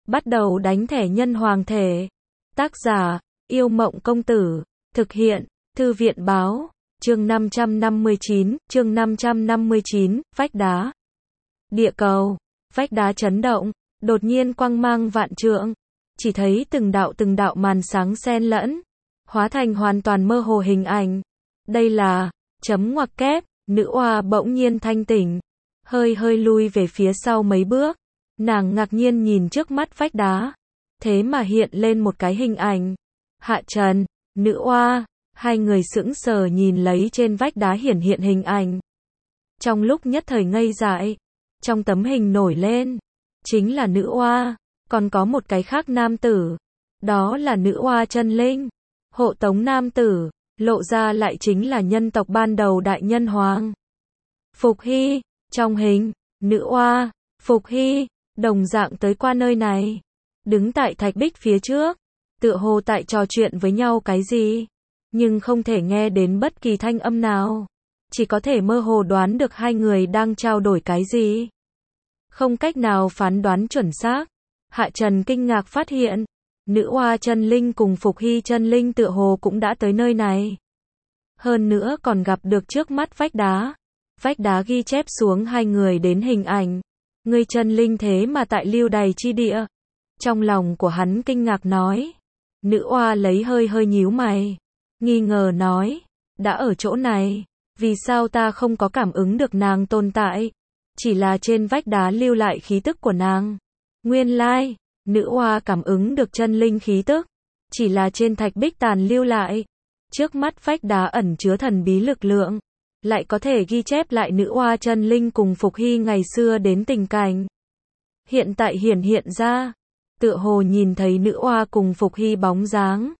Bắt đầu đánh thẻ nhân hoàng thể. Tác giả, Yêu Mộng Công Tử. Thực hiện, Thư viện Báo. Chương 559, vách đá. Địa cầu, vách đá chấn động, đột nhiên quang mang vạn trượng. Chỉ thấy từng đạo màn sáng xen lẫn, hóa thành hoàn toàn mơ hồ hình ảnh. Đây là, chấm ngoặc kép, nữ oa bỗng nhiên thanh tỉnh. Hơi lui về phía sau mấy bước. Nàng ngạc nhiên nhìn trước mắt vách đá. Thế mà hiện lên một cái hình ảnh. Hạ Trần, nữ oa, hai người sững sờ nhìn lấy trên vách đá hiển hiện hình ảnh. Trong lúc nhất thời ngây dại, trong tấm hình nổi lên, chính là nữ oa, còn có một cái khác nam tử. Đó là nữ oa chân linh, hộ tống nam tử, lộ ra lại chính là nhân tộc ban đầu đại nhân hoàng. Phục Hy, trong hình, nữ oa, Phục Hy, đồng dạng tới qua nơi này. Đứng tại thạch bích phía trước, tựa hồ tại trò chuyện với nhau cái gì, nhưng không thể nghe đến bất kỳ thanh âm nào. Chỉ có thể mơ hồ đoán được hai người đang trao đổi cái gì. Không cách nào phán đoán chuẩn xác. Hạ Trần kinh ngạc phát hiện, nữ oa chân linh cùng Phục Hy chân linh tựa hồ cũng đã tới nơi này. Hơn nữa còn gặp được trước mắt vách đá. Vách đá ghi chép xuống hai người đến hình ảnh. Ngươi chân linh thế mà tại lưu đày chi địa. Trong lòng của hắn kinh ngạc nói. Nữ oa lấy hơi nhíu mày. Nghi ngờ nói, đã ở chỗ này, vì sao ta không có cảm ứng được nàng tồn tại? Chỉ là trên vách đá lưu lại khí tức của nàng. Nguyên lai, nữ oa cảm ứng được chân linh khí tức, chỉ là trên thạch bích tàn lưu lại. Trước mắt vách đá ẩn chứa thần bí lực lượng, lại có thể ghi chép lại nữ oa chân linh cùng Phục Hy ngày xưa đến tình cảnh. Hiện tại hiện ra, tựa hồ nhìn thấy nữ oa cùng Phục Hy bóng dáng.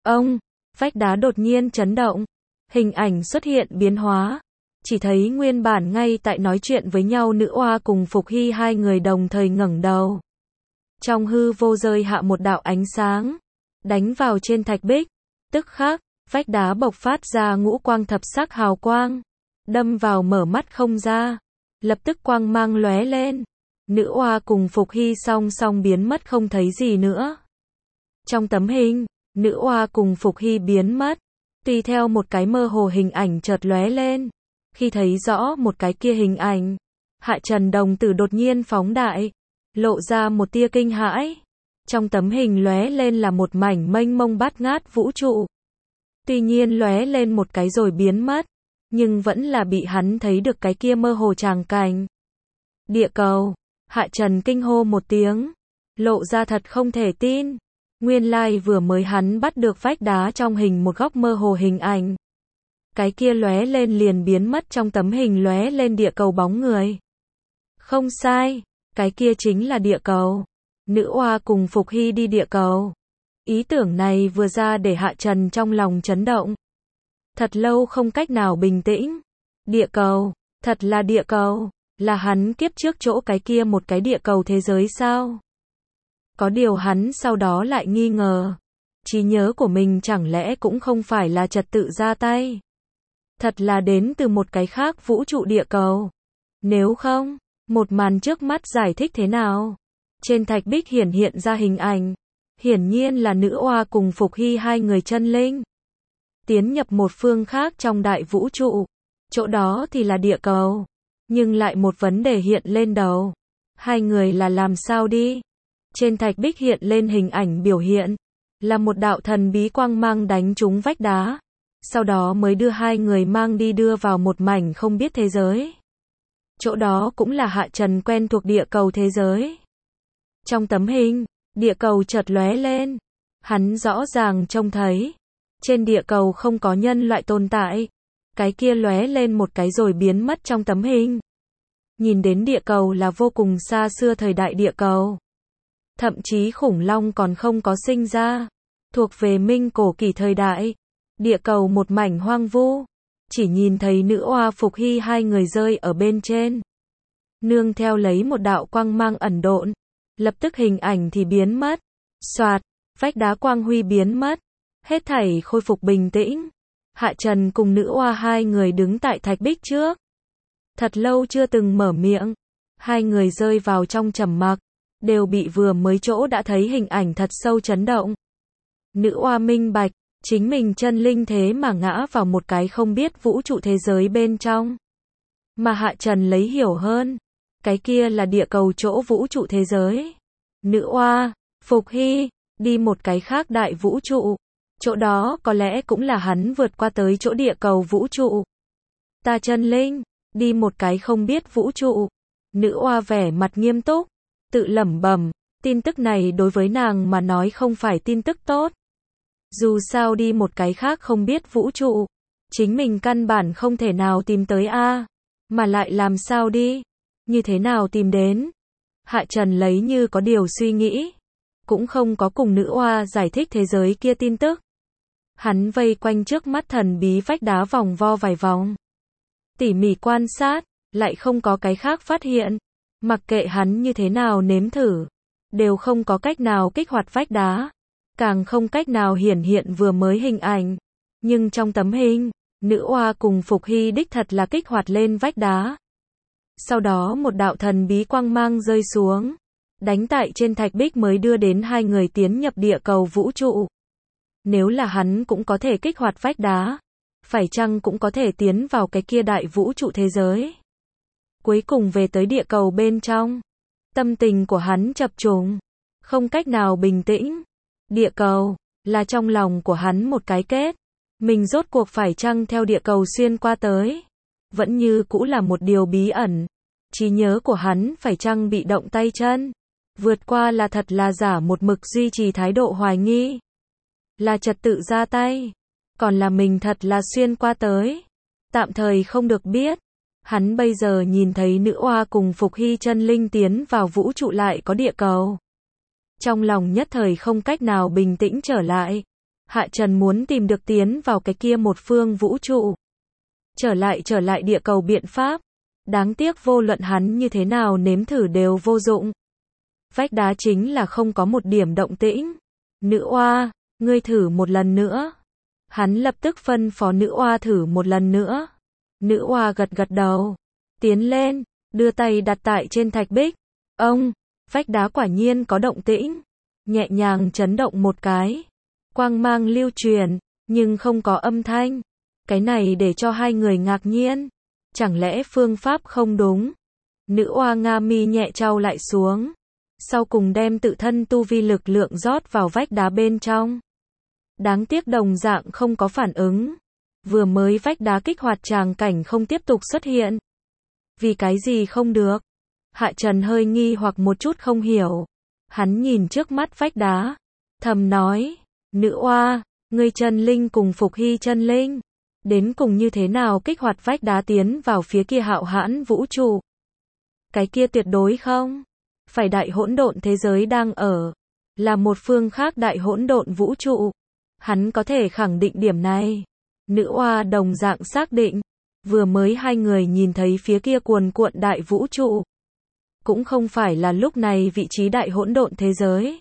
Vách đá đột nhiên chấn động, hình ảnh xuất hiện biến hóa. Chỉ thấy nguyên bản ngay tại nói chuyện với nhau nữ oa cùng Phục Hy hai người đồng thời ngẩng đầu. Trong hư vô rơi hạ một đạo ánh sáng, đánh vào trên thạch bích. Tức khắc, vách đá bộc phát ra ngũ quang thập sắc hào quang, đâm vào mở mắt không ra. Lập tức quang mang lóe lên, nữ oa cùng Phục Hy song song biến mất không thấy gì nữa. Trong tấm hình, nữ oa cùng Phục Hy biến mất, tùy theo một cái mơ hồ hình ảnh chợt lóe lên. Khi thấy rõ một cái kia hình ảnh, Hạ Trần đồng tử đột nhiên phóng đại, lộ ra một tia kinh hãi. Trong tấm hình lóe lên là một mảnh mênh mông bát ngát vũ trụ. Tuy nhiên lóe lên một cái rồi biến mất, nhưng vẫn là bị hắn thấy được cái kia mơ hồ tràng cảnh. Địa cầu, Hạ Trần kinh hô một tiếng, lộ ra thật không thể tin. Nguyên lai vừa mới hắn bắt được vách đá trong hình một góc mơ hồ hình ảnh. Cái kia lóe lên liền biến mất trong tấm hình lóe lên địa cầu bóng người. Không sai, cái kia chính là địa cầu. Nữ oa cùng Phục Hy đi địa cầu. Ý tưởng này vừa ra để Hạ Trần trong lòng chấn động. Thật lâu không cách nào bình tĩnh. Địa cầu, thật là địa cầu, là hắn kiếp trước chỗ cái kia một cái địa cầu thế giới sao? Có điều hắn sau đó lại nghi ngờ. Trí nhớ của mình chẳng lẽ cũng không phải là trật tự ra tay? Thật là đến từ một cái khác vũ trụ địa cầu. Nếu không, một màn trước mắt giải thích thế nào? Trên thạch bích hiện ra hình ảnh. Hiển nhiên là nữ oa cùng Phục Hy hai người chân linh. Tiến nhập một phương khác trong đại vũ trụ. Chỗ đó thì là địa cầu. Nhưng lại một vấn đề hiện lên đầu. Hai người là làm sao đi? Trên thạch bích hiện lên hình ảnh biểu hiện. Là một đạo thần bí quang mang đánh trúng vách đá. Sau đó mới đưa hai người mang đi đưa vào một mảnh không biết thế giới. Chỗ đó cũng là Hạ Trần quen thuộc địa cầu thế giới. Trong tấm hình, địa cầu chợt lóe lên. Hắn rõ ràng trông thấy. Trên địa cầu không có nhân loại tồn tại. Cái kia lóe lên một cái rồi biến mất trong tấm hình. Nhìn đến địa cầu là vô cùng xa xưa thời đại địa cầu. Thậm chí khủng long còn không có sinh ra. Thuộc về minh cổ kỳ thời đại. Địa cầu một mảnh hoang vu. Chỉ nhìn thấy nữ oa Phục Hy hai người rơi ở bên trên. Nương theo lấy một đạo quang mang ẩn độn. Lập tức hình ảnh thì biến mất. Soạt, vách đá quang huy biến mất. Hết thảy khôi phục bình tĩnh. Hạ Trần cùng nữ oa hai người đứng tại thạch bích trước. Thật lâu chưa từng mở miệng. Hai người rơi vào trong trầm mặc. đều bị vừa mới chỗ đã thấy hình ảnh thật sâu chấn động. Nữ oa minh bạch, chính mình chân linh thế mà ngã vào một cái không biết vũ trụ thế giới bên trong. Mà Hạ Trần lấy hiểu hơn, cái kia là địa cầu chỗ vũ trụ thế giới. Nữ oa, Phục Hy, đi một cái khác đại vũ trụ. Chỗ đó có lẽ cũng là hắn vượt qua tới chỗ địa cầu vũ trụ. Ta chân linh, đi một cái không biết vũ trụ. Nữ oa vẻ mặt nghiêm túc, tự lẩm bẩm, tin tức này đối với nàng mà nói không phải tin tức tốt. Dù sao đi một cái khác không biết vũ trụ, chính mình căn bản không thể nào tìm tới a, mà lại làm sao đi, như thế nào tìm đến. Hạ Trần lấy như có điều suy nghĩ, cũng không có cùng nữ oa giải thích thế giới kia tin tức. Hắn vây quanh trước mắt thần bí vách đá vòng vo vài vòng, tỉ mỉ quan sát, lại không có cái khác phát hiện. Mặc kệ hắn như thế nào nếm thử, đều không có cách nào kích hoạt vách đá, càng không cách nào hiển hiện vừa mới hình ảnh. Nhưng trong tấm hình, nữ oa cùng Phục Hy đích thật là kích hoạt lên vách đá. Sau đó một đạo thần bí quang mang rơi xuống, đánh tại trên thạch bích mới đưa đến hai người tiến nhập địa cầu vũ trụ. Nếu là hắn cũng có thể kích hoạt vách đá, phải chăng cũng có thể tiến vào cái kia đại vũ trụ thế giới? Cuối cùng về tới địa cầu bên trong, tâm tình của hắn chập trùng, không cách nào bình tĩnh. Địa cầu là trong lòng của hắn một cái kết, mình rốt cuộc phải chăng theo địa cầu xuyên qua tới, vẫn như cũ là một điều bí ẩn. Trí nhớ của hắn phải chăng bị động tay chân, vượt qua là thật là giả, một mực duy trì thái độ hoài nghi, là trật tự ra tay, còn là mình thật là xuyên qua tới, tạm thời không được biết. Hắn bây giờ nhìn thấy nữ oa cùng Phục Hy chân linh tiến vào vũ trụ lại có địa cầu, trong lòng nhất thời không cách nào bình tĩnh trở lại. Hạ Trần muốn tìm được tiến vào cái kia một phương vũ trụ, trở lại địa cầu biện pháp, đáng tiếc vô luận hắn như thế nào nếm thử đều vô dụng. Vách đá chính là không có một điểm động tĩnh. Nữ oa, ngươi thử một lần nữa. Hắn lập tức phân phó nữ oa thử một lần nữa. Nữ oa gật gật đầu, tiến lên, đưa tay đặt tại trên thạch bích. Ông, vách đá quả nhiên có động tĩnh, nhẹ nhàng chấn động một cái, quang mang lưu truyền, nhưng không có âm thanh. Cái này để cho hai người ngạc nhiên, chẳng lẽ phương pháp không đúng? Nữ oa nga mi nhẹ chau lại xuống, sau cùng đem tự thân tu vi lực lượng rót vào vách đá bên trong. Đáng tiếc đồng dạng không có phản ứng. Vừa mới vách đá kích hoạt tràng cảnh không tiếp tục xuất hiện. Vì cái gì không được? Hạ Trần hơi nghi hoặc một chút không hiểu. Hắn nhìn trước mắt vách đá, thầm nói, nữ oa, ngươi chân linh cùng Phục Hy chân linh, đến cùng như thế nào kích hoạt vách đá tiến vào phía kia hạo hãn vũ trụ? Cái kia tuyệt đối không phải đại hỗn độn thế giới đang ở, là một phương khác đại hỗn độn vũ trụ. Hắn có thể khẳng định điểm này. Nữ oa đồng dạng xác định, vừa mới hai người nhìn thấy phía kia cuồn cuộn đại vũ trụ, cũng không phải là lúc này vị trí đại hỗn độn thế giới,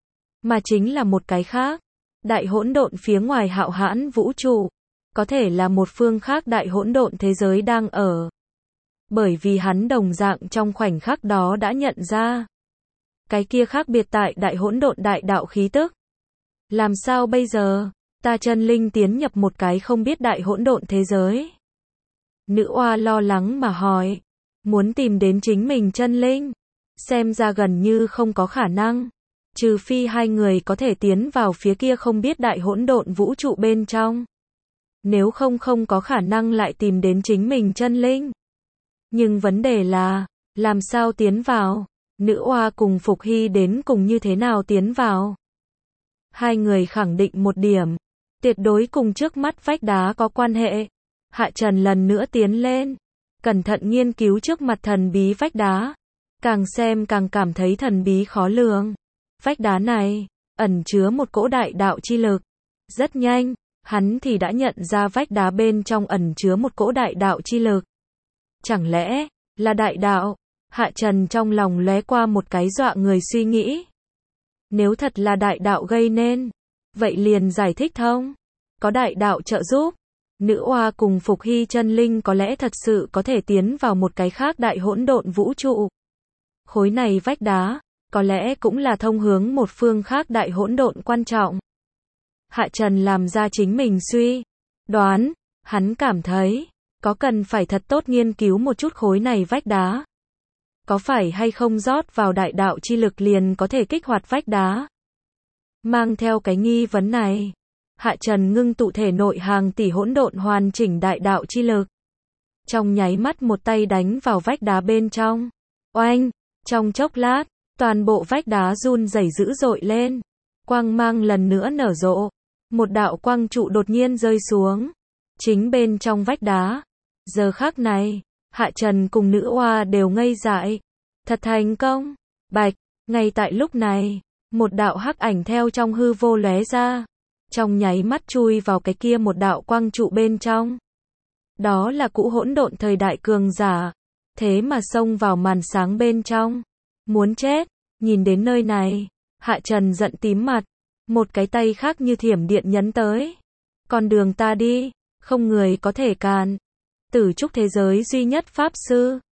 mà chính là một cái khác. Đại hỗn độn phía ngoài hạo hãn vũ trụ, có thể là một phương khác đại hỗn độn thế giới đang ở. Bởi vì hắn đồng dạng trong khoảnh khắc đó đã nhận ra, cái kia khác biệt tại đại hỗn độn đại đạo khí tức. Làm sao bây giờ? Ta chân linh tiến nhập một cái không biết đại hỗn độn thế giới. Nữ oa lo lắng mà hỏi, muốn tìm đến chính mình chân linh, xem ra gần như không có khả năng, trừ phi hai người có thể tiến vào phía kia không biết đại hỗn độn vũ trụ bên trong. Nếu không có khả năng lại tìm đến chính mình chân linh. Nhưng vấn đề là, làm sao tiến vào? Nữ oa cùng Phục Hy đến cùng như thế nào tiến vào? Hai người khẳng định một điểm, tuyệt đối cùng trước mắt vách đá có quan hệ. Hạ Trần lần nữa tiến lên, cẩn thận nghiên cứu trước mặt thần bí vách đá, càng xem càng cảm thấy thần bí khó lường. Vách đá này ẩn chứa một cỗ đại đạo chi lực. Rất nhanh, hắn thì đã nhận ra vách đá bên trong ẩn chứa một cỗ đại đạo chi lực. Chẳng lẽ là đại đạo? Hạ Trần trong lòng lóe qua một cái dọa người suy nghĩ. Nếu thật là đại đạo gây nên, vậy liền giải thích thông. Có đại đạo trợ giúp, nữ oa cùng Phục Hy chân linh có lẽ thật sự có thể tiến vào một cái khác đại hỗn độn vũ trụ. Khối này vách đá, có lẽ cũng là thông hướng một phương khác đại hỗn độn quan trọng. Hạ Trần làm ra chính mình suy đoán, hắn cảm thấy, có cần phải thật tốt nghiên cứu một chút khối này vách đá. Có phải hay không rót vào đại đạo chi lực liền có thể kích hoạt vách đá? Mang theo cái nghi vấn này, Hạ Trần ngưng tụ thể nội hàng tỷ hỗn độn hoàn chỉnh đại đạo chi lực. Trong nháy mắt một tay đánh vào vách đá bên trong. Oanh, trong chốc lát, toàn bộ vách đá run rẩy dữ dội lên. Quang mang lần nữa nở rộ. Một đạo quang trụ đột nhiên rơi xuống. Chính bên trong vách đá. Giờ khắc này, Hạ Trần cùng nữ oa đều ngây dại. Thật thành công. Bạch, ngay tại lúc này, một đạo hắc ảnh theo trong hư vô lóe ra. Trong nháy mắt chui vào cái kia một đạo quang trụ bên trong. Đó là cũ hỗn độn thời đại cường giả. Thế mà xông vào màn sáng bên trong. Muốn chết. Nhìn đến nơi này, Hạ Trần giận tím mặt. Một cái tay khác như thiểm điện nhấn tới. Con đường ta đi, không người có thể cản. Tử trúc thế giới duy nhất pháp sư.